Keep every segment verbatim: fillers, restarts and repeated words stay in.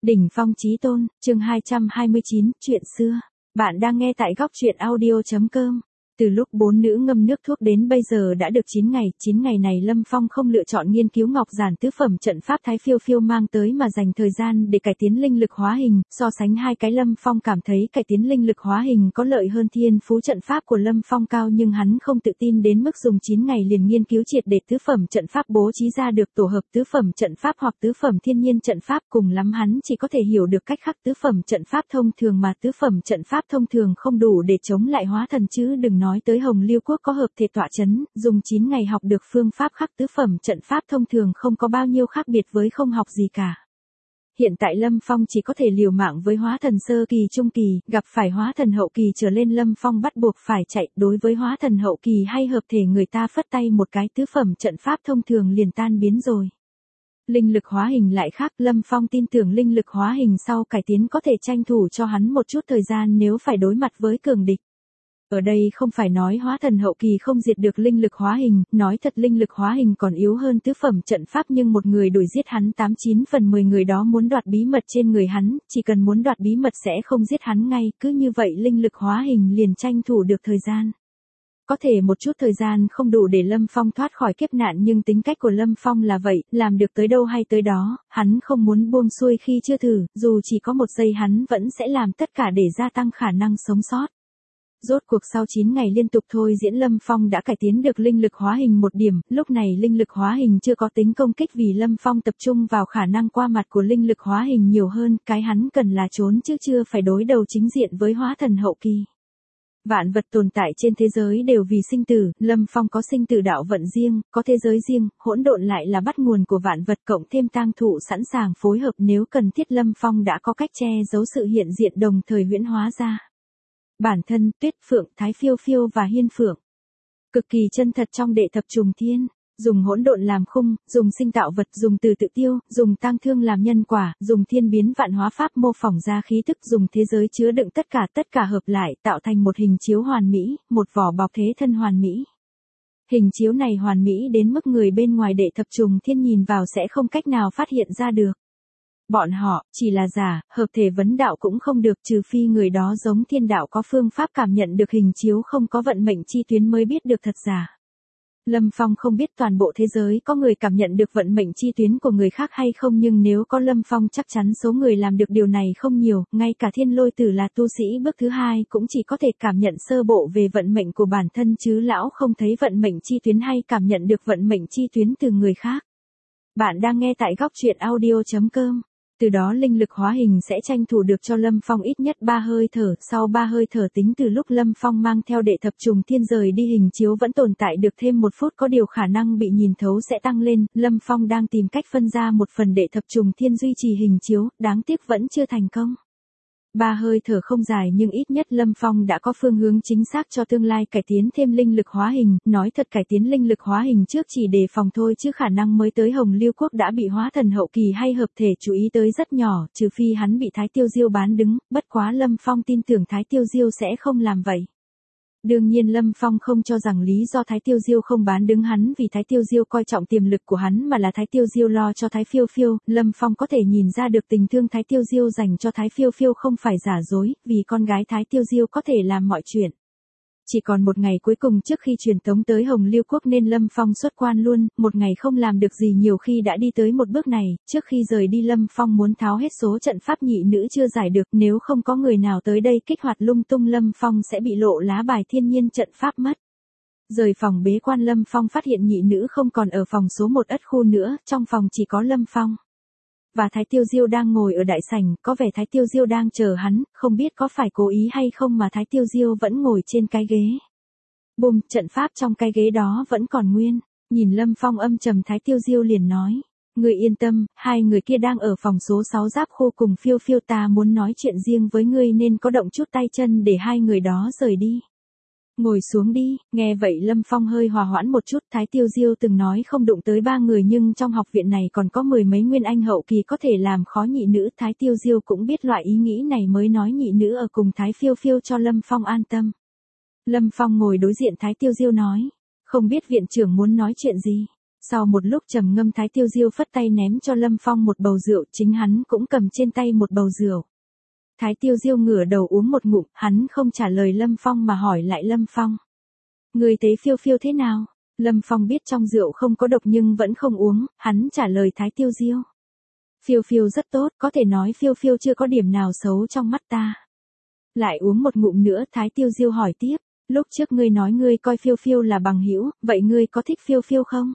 Đỉnh phong chí tôn, chương hai trăm hai mươi chín, chuyện xưa. Bạn đang nghe tại góc truyện audio chấm com. Từ lúc bốn nữ ngâm nước thuốc đến bây giờ đã được chín ngày, chín ngày này Lâm Phong không lựa chọn nghiên cứu ngọc giản tứ phẩm trận pháp Thái Phiêu Phiêu mang tới mà dành thời gian để cải tiến linh lực hóa hình, so sánh hai cái Lâm Phong cảm thấy cải tiến linh lực hóa hình có lợi hơn thiên phú trận pháp của Lâm Phong cao nhưng hắn không tự tin đến mức dùng chín ngày liền nghiên cứu triệt để tứ phẩm trận pháp bố trí ra được tổ hợp tứ phẩm trận pháp hoặc tứ phẩm thiên nhiên trận pháp, cùng lắm hắn chỉ có thể hiểu được cách khắc tứ phẩm trận pháp thông thường mà tứ phẩm trận pháp thông thường không đủ để chống lại hóa thần chứ đừng nói tới Hồng Liêu Quốc có hợp thể tọa chấn, dùng chín ngày học được phương pháp khắc tứ phẩm trận pháp thông thường không có bao nhiêu khác biệt với không học gì cả. Hiện tại Lâm Phong chỉ có thể liều mạng với hóa thần sơ kỳ trung kỳ, gặp phải hóa thần hậu kỳ trở lên Lâm Phong bắt buộc phải chạy, đối với hóa thần hậu kỳ hay hợp thể người ta phất tay một cái tứ phẩm trận pháp thông thường liền tan biến rồi. Linh lực hóa hình lại khác, Lâm Phong tin tưởng linh lực hóa hình sau cải tiến có thể tranh thủ cho hắn một chút thời gian nếu phải đối mặt với cường địch. Ở đây không phải nói hóa thần hậu kỳ không diệt được linh lực hóa hình, nói thật linh lực hóa hình còn yếu hơn tứ phẩm trận pháp nhưng một người đuổi giết hắn tám chín phần mười người đó muốn đoạt bí mật trên người hắn, chỉ cần muốn đoạt bí mật sẽ không giết hắn ngay, cứ như vậy linh lực hóa hình liền tranh thủ được thời gian. Có thể một chút thời gian không đủ để Lâm Phong thoát khỏi kiếp nạn nhưng tính cách của Lâm Phong là vậy, làm được tới đâu hay tới đó, hắn không muốn buông xuôi khi chưa thử, dù chỉ có một giây hắn vẫn sẽ làm tất cả để gia tăng khả năng sống sót. Rốt cuộc sau chín ngày liên tục thôi diễn Lâm Phong đã cải tiến được linh lực hóa hình một điểm, lúc này linh lực hóa hình chưa có tính công kích vì Lâm Phong tập trung vào khả năng qua mặt của linh lực hóa hình nhiều hơn, cái hắn cần là trốn chứ chưa phải đối đầu chính diện với hóa thần hậu kỳ. Vạn vật tồn tại trên thế giới đều vì sinh tử, Lâm Phong có sinh tử đạo vận riêng, có thế giới riêng, hỗn độn lại là bắt nguồn của vạn vật cộng thêm tang thụ sẵn sàng phối hợp nếu cần thiết Lâm Phong đã có cách che giấu sự hiện diện đồng thời huyễn hóa ra. Bản thân, Tuyết Phượng, Thái Phiêu Phiêu và Hiên Phượng. Cực kỳ chân thật trong đệ thập trùng thiên, dùng hỗn độn làm khung, dùng sinh tạo vật, dùng từ tự tiêu, dùng tang thương làm nhân quả, dùng thiên biến vạn hóa pháp mô phỏng ra khí tức, dùng thế giới chứa đựng tất cả tất cả hợp lại tạo thành một hình chiếu hoàn mỹ, một vỏ bọc thế thân hoàn mỹ. Hình chiếu này hoàn mỹ đến mức người bên ngoài đệ thập trùng thiên nhìn vào sẽ không cách nào phát hiện ra được. Bọn họ, chỉ là giả, hợp thể vấn đạo cũng không được trừ phi người đó giống thiên đạo có phương pháp cảm nhận được hình chiếu không có vận mệnh chi tuyến mới biết được thật giả. Lâm Phong không biết toàn bộ thế giới có người cảm nhận được vận mệnh chi tuyến của người khác hay không nhưng nếu có Lâm Phong chắc chắn số người làm được điều này không nhiều, ngay cả Thiên Lôi Tử là tu sĩ bước thứ hai cũng chỉ có thể cảm nhận sơ bộ về vận mệnh của bản thân chứ lão không thấy vận mệnh chi tuyến hay cảm nhận được vận mệnh chi tuyến từ người khác. Bạn đang nghe tại góc truyện audio chấm com. Từ đó linh lực hóa hình sẽ tranh thủ được cho Lâm Phong ít nhất ba hơi thở, sau ba hơi thở tính từ lúc Lâm Phong mang theo đệ thập trùng thiên rời đi hình chiếu vẫn tồn tại được thêm một phút có điều khả năng bị nhìn thấu sẽ tăng lên, Lâm Phong đang tìm cách phân ra một phần đệ thập trùng thiên duy trì hình chiếu, đáng tiếc vẫn chưa thành công. Ba hơi thở không dài nhưng ít nhất Lâm Phong đã có phương hướng chính xác cho tương lai cải tiến thêm linh lực hóa hình, nói thật cải tiến linh lực hóa hình trước chỉ đề phòng thôi chứ khả năng mới tới Hồng Liêu Quốc đã bị hóa thần hậu kỳ hay hợp thể chú ý tới rất nhỏ, trừ phi hắn bị Thái Tiêu Diêu bán đứng, bất quá Lâm Phong tin tưởng Thái Tiêu Diêu sẽ không làm vậy. Đương nhiên Lâm Phong không cho rằng lý do Thái Tiêu Diêu không bán đứng hắn vì Thái Tiêu Diêu coi trọng tiềm lực của hắn mà là Thái Tiêu Diêu lo cho Thái Phiêu Phiêu, Lâm Phong có thể nhìn ra được tình thương Thái Tiêu Diêu dành cho Thái Phiêu Phiêu không phải giả dối, vì con gái Thái Tiêu Diêu có thể làm mọi chuyện. Chỉ còn một ngày cuối cùng trước khi truyền tống tới Hồng Liêu Quốc nên Lâm Phong xuất quan luôn, một ngày không làm được gì nhiều khi đã đi tới một bước này, trước khi rời đi Lâm Phong muốn tháo hết số trận pháp nhị nữ chưa giải được nếu không có người nào tới đây kích hoạt lung tung Lâm Phong sẽ bị lộ lá bài thiên nhiên trận pháp mất. Rời phòng bế quan Lâm Phong phát hiện nhị nữ không còn ở phòng số một ất khu nữa, trong phòng chỉ có Lâm Phong. Và Thái Tiêu Diêu đang ngồi ở đại sảnh, có vẻ Thái Tiêu Diêu đang chờ hắn, không biết có phải cố ý hay không mà Thái Tiêu Diêu vẫn ngồi trên cái ghế. Bùm, trận pháp trong cái ghế đó vẫn còn nguyên, nhìn Lâm Phong âm trầm Thái Tiêu Diêu liền nói. Người yên tâm, hai người kia đang ở phòng số sáu giáp khu cùng Phiêu Phiêu ta muốn nói chuyện riêng với ngươi nên có động chút tay chân để hai người đó rời đi. Ngồi xuống đi, nghe vậy Lâm Phong hơi hòa hoãn một chút, Thái Tiêu Diêu từng nói không đụng tới ba người nhưng trong học viện này còn có mười mấy nguyên anh hậu kỳ có thể làm khó nhị nữ, Thái Tiêu Diêu cũng biết loại ý nghĩ này mới nói nhị nữ ở cùng Thái Phiêu Phiêu cho Lâm Phong an tâm. Lâm Phong ngồi đối diện Thái Tiêu Diêu nói, không biết viện trưởng muốn nói chuyện gì. Sau một lúc trầm ngâm Thái Tiêu Diêu phất tay ném cho Lâm Phong một bầu rượu, chính hắn cũng cầm trên tay một bầu rượu. Thái Tiêu Diêu ngửa đầu uống một ngụm, hắn không trả lời Lâm Phong mà hỏi lại Lâm Phong. Người thấy phiêu phiêu thế nào? Lâm Phong biết trong rượu không có độc nhưng vẫn không uống, hắn trả lời Thái Tiêu Diêu. Phiêu phiêu rất tốt, có thể nói phiêu phiêu chưa có điểm nào xấu trong mắt ta. Lại uống một ngụm nữa, Thái Tiêu Diêu hỏi tiếp, lúc trước ngươi nói ngươi coi phiêu phiêu là bằng hữu, vậy ngươi có thích phiêu phiêu không?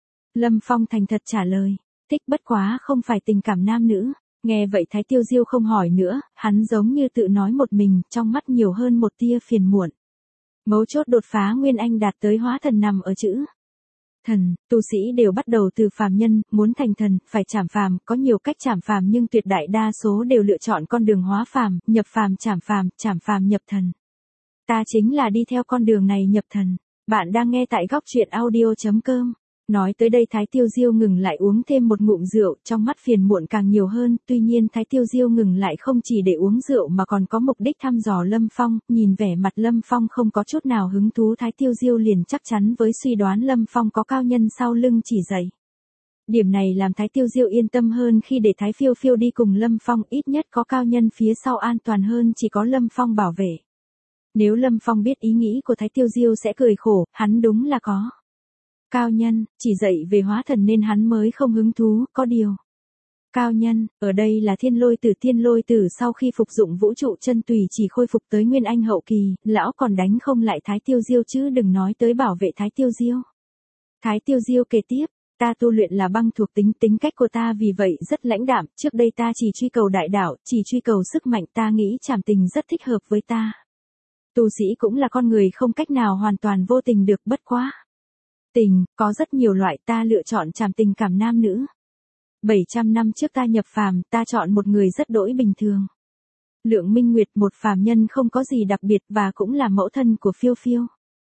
Lâm Phong thành thật trả lời, thích bất quá không phải tình cảm nam nữ. Nghe vậy Thái Tiêu Diêu không hỏi nữa, hắn giống như tự nói một mình, trong mắt nhiều hơn một tia phiền muộn. Mấu chốt đột phá Nguyên Anh đạt tới hóa thần nằm ở chữ thần, tu sĩ đều bắt đầu từ phàm nhân, muốn thành thần, phải trảm phàm, có nhiều cách trảm phàm nhưng tuyệt đại đa số đều lựa chọn con đường hóa phàm, nhập phàm trảm phàm, trảm phàm nhập thần. Ta chính là đi theo con đường này nhập thần. Bạn đang nghe tại góc truyện audio chấm com. Nói tới đây Thái Tiêu Diêu ngừng lại uống thêm một ngụm rượu, trong mắt phiền muộn càng nhiều hơn, tuy nhiên Thái Tiêu Diêu ngừng lại không chỉ để uống rượu mà còn có mục đích thăm dò Lâm Phong, nhìn vẻ mặt Lâm Phong không có chút nào hứng thú, Thái Tiêu Diêu liền chắc chắn với suy đoán Lâm Phong có cao nhân sau lưng chỉ dạy. Điểm này làm Thái Tiêu Diêu yên tâm hơn khi để Thái Phiêu Phiêu đi cùng Lâm Phong, ít nhất có cao nhân phía sau an toàn hơn chỉ có Lâm Phong bảo vệ. Nếu Lâm Phong biết ý nghĩ của Thái Tiêu Diêu sẽ cười khổ, hắn đúng là có cao nhân, chỉ dạy về hóa thần nên hắn mới không hứng thú, có điều. Cao nhân, ở đây là Thiên Lôi Tử, Thiên Lôi Tử sau khi phục dụng vũ trụ chân tùy chỉ khôi phục tới Nguyên Anh hậu kỳ, lão còn đánh không lại Thái Tiêu Diêu chứ đừng nói tới bảo vệ Thái Tiêu Diêu. Thái Tiêu Diêu kể tiếp, ta tu luyện là băng thuộc tính, tính cách của ta vì vậy rất lãnh đạm, trước đây ta chỉ truy cầu đại đạo, chỉ truy cầu sức mạnh, ta nghĩ trảm tình rất thích hợp với ta. Tu sĩ cũng là con người không cách nào hoàn toàn vô tình được, bất quá. Tình, có rất nhiều loại, ta lựa chọn trảm tình cảm nam nữ. bảy trăm năm trước ta nhập phàm, ta chọn một người rất đỗi bình thường. Lượng Minh Nguyệt, một phàm nhân không có gì đặc biệt và cũng là mẫu thân của Phiêu Phiêu.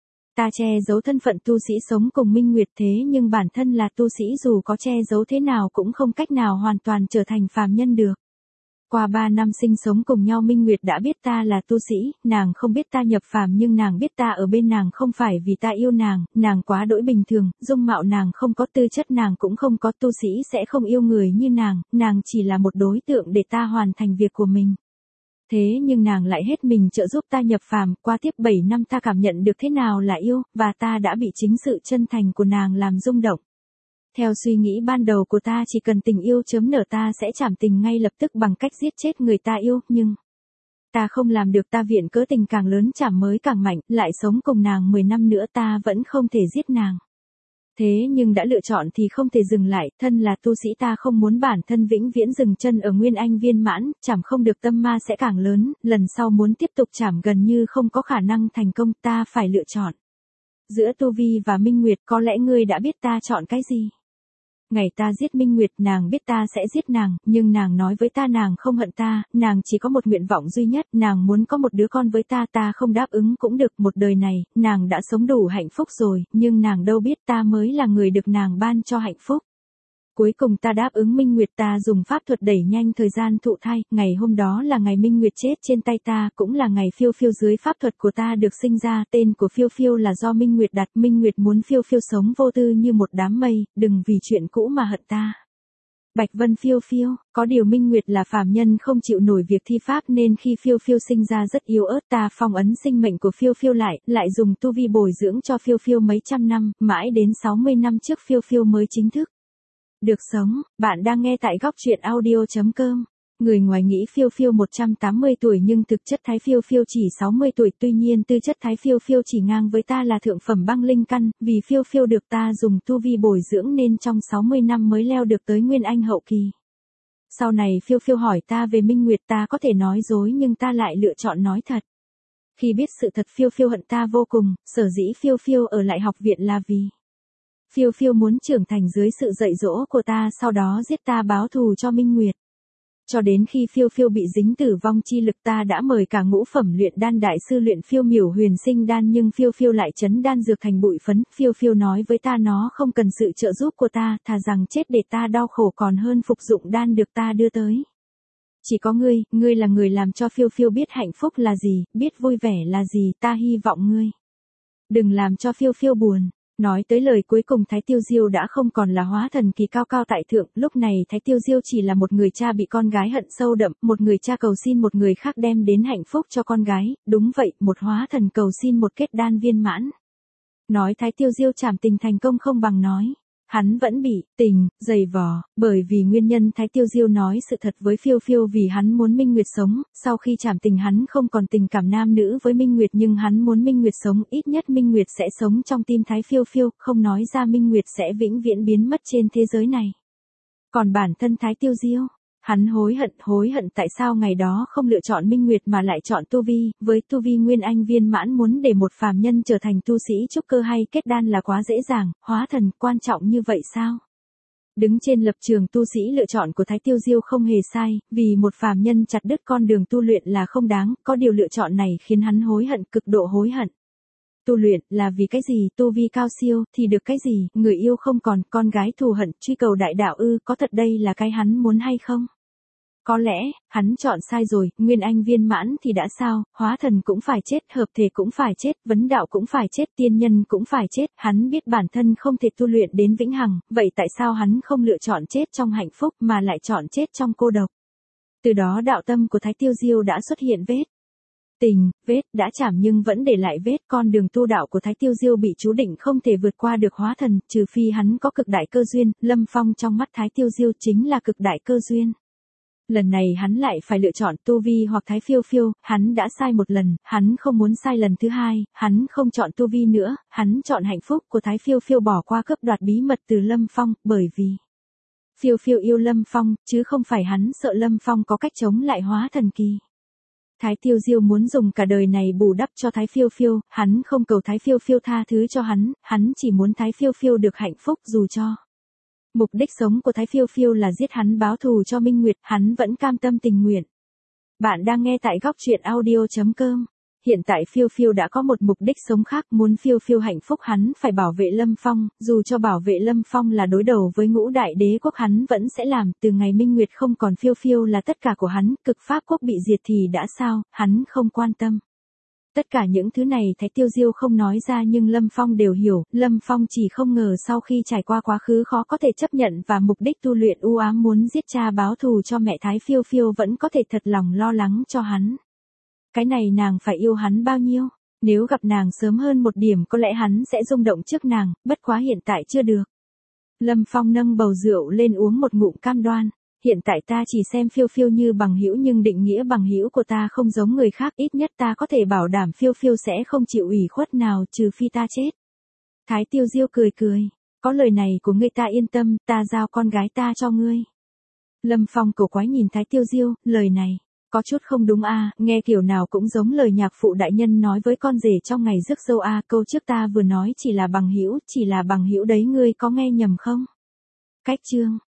Ta che giấu thân phận tu sĩ sống cùng Minh Nguyệt thế nhưng bản thân là tu sĩ dù có che giấu thế nào cũng không cách nào hoàn toàn trở thành phàm nhân được. Qua ba năm sinh sống cùng nhau Minh Nguyệt đã biết ta là tu sĩ, nàng không biết ta nhập phàm nhưng nàng biết ta ở bên nàng không phải vì ta yêu nàng, nàng quá đỗi bình thường, dung mạo nàng không có, tư chất nàng cũng không có, tu sĩ sẽ không yêu người như nàng, nàng chỉ là một đối tượng để ta hoàn thành việc của mình. Thế nhưng nàng lại hết mình trợ giúp ta nhập phàm, qua tiếp bảy năm ta cảm nhận được thế nào là yêu, và ta đã bị chính sự chân thành của nàng làm rung động. Theo suy nghĩ ban đầu của ta chỉ cần tình yêu chấm nở ta sẽ trảm tình ngay lập tức bằng cách giết chết người ta yêu, nhưng ta không làm được, ta viện cớ tình càng lớn trảm mới càng mạnh, lại sống cùng nàng mười năm nữa ta vẫn không thể giết nàng. Thế nhưng đã lựa chọn thì không thể dừng lại, thân là tu sĩ ta không muốn bản thân vĩnh viễn dừng chân ở Nguyên Anh viên mãn, trảm không được tâm ma sẽ càng lớn, lần sau muốn tiếp tục trảm gần như không có khả năng thành công, ta phải lựa chọn. Giữa Tu Vi và Minh Nguyệt, có lẽ ngươi đã biết ta chọn cái gì? Ngày ta giết Minh Nguyệt, nàng biết ta sẽ giết nàng, nhưng nàng nói với ta nàng không hận ta, nàng chỉ có một nguyện vọng duy nhất, nàng muốn có một đứa con với ta, ta không đáp ứng cũng được, một đời này, nàng đã sống đủ hạnh phúc rồi, nhưng nàng đâu biết ta mới là người được nàng ban cho hạnh phúc. Cuối cùng ta đáp ứng Minh Nguyệt, ta dùng pháp thuật đẩy nhanh thời gian thụ thai, ngày hôm đó là ngày Minh Nguyệt chết trên tay ta, cũng là ngày Phiêu Phiêu dưới pháp thuật của ta được sinh ra, tên của Phiêu Phiêu là do Minh Nguyệt đặt, Minh Nguyệt muốn Phiêu Phiêu sống vô tư như một đám mây, đừng vì chuyện cũ mà hận ta. Bạch Vân Phiêu Phiêu, có điều Minh Nguyệt là phàm nhân không chịu nổi việc thi pháp nên khi Phiêu Phiêu sinh ra rất yếu ớt, ta phong ấn sinh mệnh của Phiêu Phiêu lại, lại dùng tu vi bồi dưỡng cho Phiêu Phiêu mấy trăm năm, mãi đến sáu mươi năm trước Phiêu Phiêu mới chính thức được sống. Bạn đang nghe tại góc truyện audio chấm com. Người ngoài nghĩ Phiêu Phiêu một trăm tám mươi tuổi nhưng thực chất Thái Phiêu Phiêu chỉ sáu mươi tuổi, tuy nhiên tư chất Thái Phiêu Phiêu chỉ ngang với ta là thượng phẩm băng linh căn, vì Phiêu Phiêu được ta dùng tu vi bồi dưỡng nên trong sáu mươi năm mới leo được tới Nguyên Anh hậu kỳ. Sau này Phiêu Phiêu hỏi ta về Minh Nguyệt, ta có thể nói dối nhưng ta lại lựa chọn nói thật. Khi biết sự thật Phiêu Phiêu hận ta vô cùng, sở dĩ Phiêu Phiêu ở lại học viện là vì Phiêu Phiêu muốn trưởng thành dưới sự dạy dỗ của ta, sau đó giết ta báo thù cho Minh Nguyệt. Cho đến khi Phiêu Phiêu bị dính tử vong chi lực ta đã mời cả ngũ phẩm luyện đan đại sư luyện Phiêu Miểu Huyền Sinh đan nhưng Phiêu Phiêu lại chấn đan dược thành bụi phấn, Phiêu Phiêu nói với ta nó không cần sự trợ giúp của ta, thà rằng chết để ta đau khổ còn hơn phục dụng đan được ta đưa tới. Chỉ có ngươi, ngươi là người làm cho Phiêu Phiêu biết hạnh phúc là gì, biết vui vẻ là gì, ta hy vọng ngươi đừng làm cho Phiêu Phiêu buồn. Nói tới lời cuối cùng Thái Tiêu Diêu đã không còn là hóa thần kỳ cao cao tại thượng, lúc này Thái Tiêu Diêu chỉ là một người cha bị con gái hận sâu đậm, một người cha cầu xin một người khác đem đến hạnh phúc cho con gái, đúng vậy, một hóa thần cầu xin một kết đan viên mãn. Nói Thái Tiêu Diêu trảm tình thành công không bằng nói. Hắn vẫn bị tình dày vò, bởi vì nguyên nhân Thái Tiêu Diêu nói sự thật với Phiêu Phiêu vì hắn muốn Minh Nguyệt sống, sau khi trảm tình hắn không còn tình cảm nam nữ với Minh Nguyệt nhưng hắn muốn Minh Nguyệt sống, ít nhất Minh Nguyệt sẽ sống trong tim Thái Phiêu Phiêu, không nói ra Minh Nguyệt sẽ vĩnh viễn biến mất trên thế giới này. Còn bản thân Thái Tiêu Diêu, hắn hối hận, hối hận tại sao ngày đó không lựa chọn Minh Nguyệt mà lại chọn tu vi, với tu vi nguyên anh viên mãn muốn để một phàm nhân trở thành tu sĩ trúc cơ hay kết đan là quá dễ dàng, hóa thần quan trọng như vậy sao? Đứng trên lập trường tu sĩ lựa chọn của Thái Tiêu Diêu không hề sai, vì một phàm nhân chặt đứt con đường tu luyện là không đáng, có điều lựa chọn này khiến hắn hối hận, cực độ hối hận. Tu luyện là vì cái gì, tu vi cao siêu thì được cái gì, người yêu không còn, con gái thù hận, truy cầu đại đạo ư, có thật đây là cái hắn muốn hay không? Có lẽ, hắn chọn sai rồi, nguyên anh viên mãn thì đã sao, hóa thần cũng phải chết, hợp thể cũng phải chết, vấn đạo cũng phải chết, tiên nhân cũng phải chết, hắn biết bản thân không thể tu luyện đến vĩnh hằng, vậy tại sao hắn không lựa chọn chết trong hạnh phúc mà lại chọn chết trong cô độc? Từ đó đạo tâm của Thái Tiêu Diêu đã xuất hiện vết. Tình, vết, đã chảm nhưng vẫn để lại vết, con đường tu đạo của Thái Tiêu Diêu bị chú định không thể vượt qua được hóa thần, trừ phi hắn có cực đại cơ duyên, Lâm Phong trong mắt Thái Tiêu Diêu chính là cực đại cơ duyên. Lần này hắn lại phải lựa chọn tu vi hoặc Thái Phiêu Phiêu, hắn đã sai một lần, hắn không muốn sai lần thứ hai, hắn không chọn tu vi nữa, hắn chọn hạnh phúc của Thái Phiêu Phiêu bỏ qua cướp đoạt bí mật từ Lâm Phong, bởi vì Phiêu Phiêu yêu Lâm Phong, chứ không phải hắn sợ Lâm Phong có cách chống lại hóa thần kỳ. Thái Tiêu Diêu muốn dùng cả đời này bù đắp cho Thái Phiêu Phiêu, hắn không cầu Thái Phiêu Phiêu tha thứ cho hắn, hắn chỉ muốn Thái Phiêu Phiêu được hạnh phúc dù cho. Mục đích sống của Thái Phiêu Phiêu là giết hắn báo thù cho Minh Nguyệt, hắn vẫn cam tâm tình nguyện. Bạn đang nghe tại góc truyện audio chấm com. Hiện tại Phiêu Phiêu đã có một mục đích sống khác, muốn Phiêu Phiêu hạnh phúc hắn phải bảo vệ Lâm Phong, dù cho bảo vệ Lâm Phong là đối đầu với ngũ đại đế quốc hắn vẫn sẽ làm, từ ngày Minh Nguyệt không còn Phiêu Phiêu là tất cả của hắn, cực pháp quốc bị diệt thì đã sao, hắn không quan tâm. Tất cả những thứ này Thái Tiêu Diêu không nói ra nhưng Lâm Phong đều hiểu, Lâm Phong chỉ không ngờ sau khi trải qua quá khứ khó có thể chấp nhận và mục đích tu luyện u ám muốn giết cha báo thù cho mẹ Thái Phiêu Phiêu vẫn có thể thật lòng lo lắng cho hắn. Cái này nàng phải yêu hắn bao nhiêu, nếu gặp nàng sớm hơn một điểm có lẽ hắn sẽ rung động trước nàng, bất quá hiện tại chưa được. Lâm Phong nâng bầu rượu lên uống một ngụm cam đoan. Hiện tại ta chỉ xem Phiêu Phiêu như bằng hữu nhưng định nghĩa bằng hữu của ta không giống người khác, ít nhất ta có thể bảo đảm Phiêu Phiêu sẽ không chịu ủy khuất nào trừ phi ta chết. Thái Tiêu Diêu cười cười, có lời này của ngươi ta yên tâm, ta giao con gái ta cho ngươi. Lâm Phong cổ quái nhìn Thái Tiêu Diêu, lời này, có chút không đúng a, à, nghe kiểu nào cũng giống lời nhạc phụ đại nhân nói với con rể trong ngày rước dâu a, à, câu trước ta vừa nói chỉ là bằng hữu, chỉ là bằng hữu đấy ngươi có nghe nhầm không? Cách chương